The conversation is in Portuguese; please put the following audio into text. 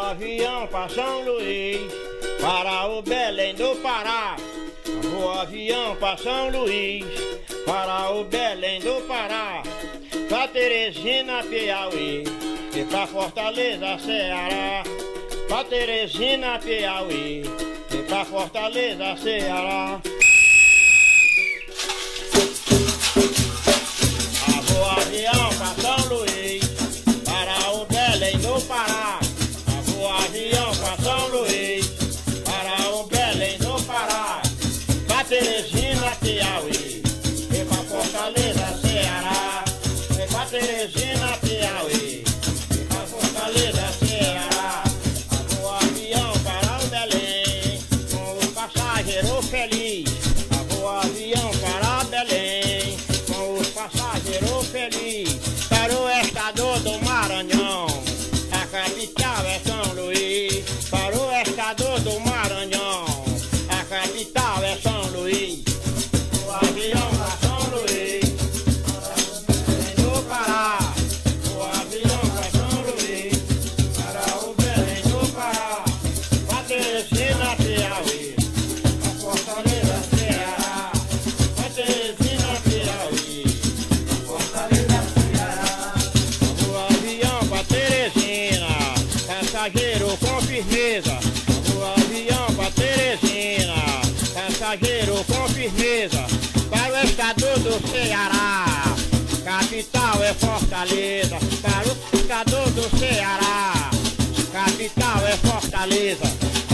avião pra São Luís, para o Belém do Pará. Vou avião pra São Luís, para o Belém do Pará, pra Teresina, Piauí, e pra Fortaleza, Ceará. Pra Teresina, Piauí, e pra Fortaleza, Ceará. Vou avião pra São Luís, para o Belém do Pará. Vou avião pra São Luís, para o Belém do Pará, pra Teresina, Piauí, e pra Fortaleza, Ceará. E pra Teresina, Piauí, e pra Fortaleza, Ceará. Vou avião para o Belém, com o passageiro feliz. Vou avião para Belém, com os passageiros felizes, para o estado do Maranhão. A capital é São Luís, para o estado do Maranhão. A capital é São Luís. O avião para São Luís, no Pará. O avião para São Luís, para o Belém do Pará, para Teresina, Piauí, para Fortaleza, Ceará. Para Teresina, Piauí, Fortaleza, Ceará. O avião para Teresina, passageiro com firmeza. O avião para Teresina, passageiro com firmeza, para o estado do Ceará. Capital é Fortaleza, para o estado do Ceará. Capital é Fortaleza.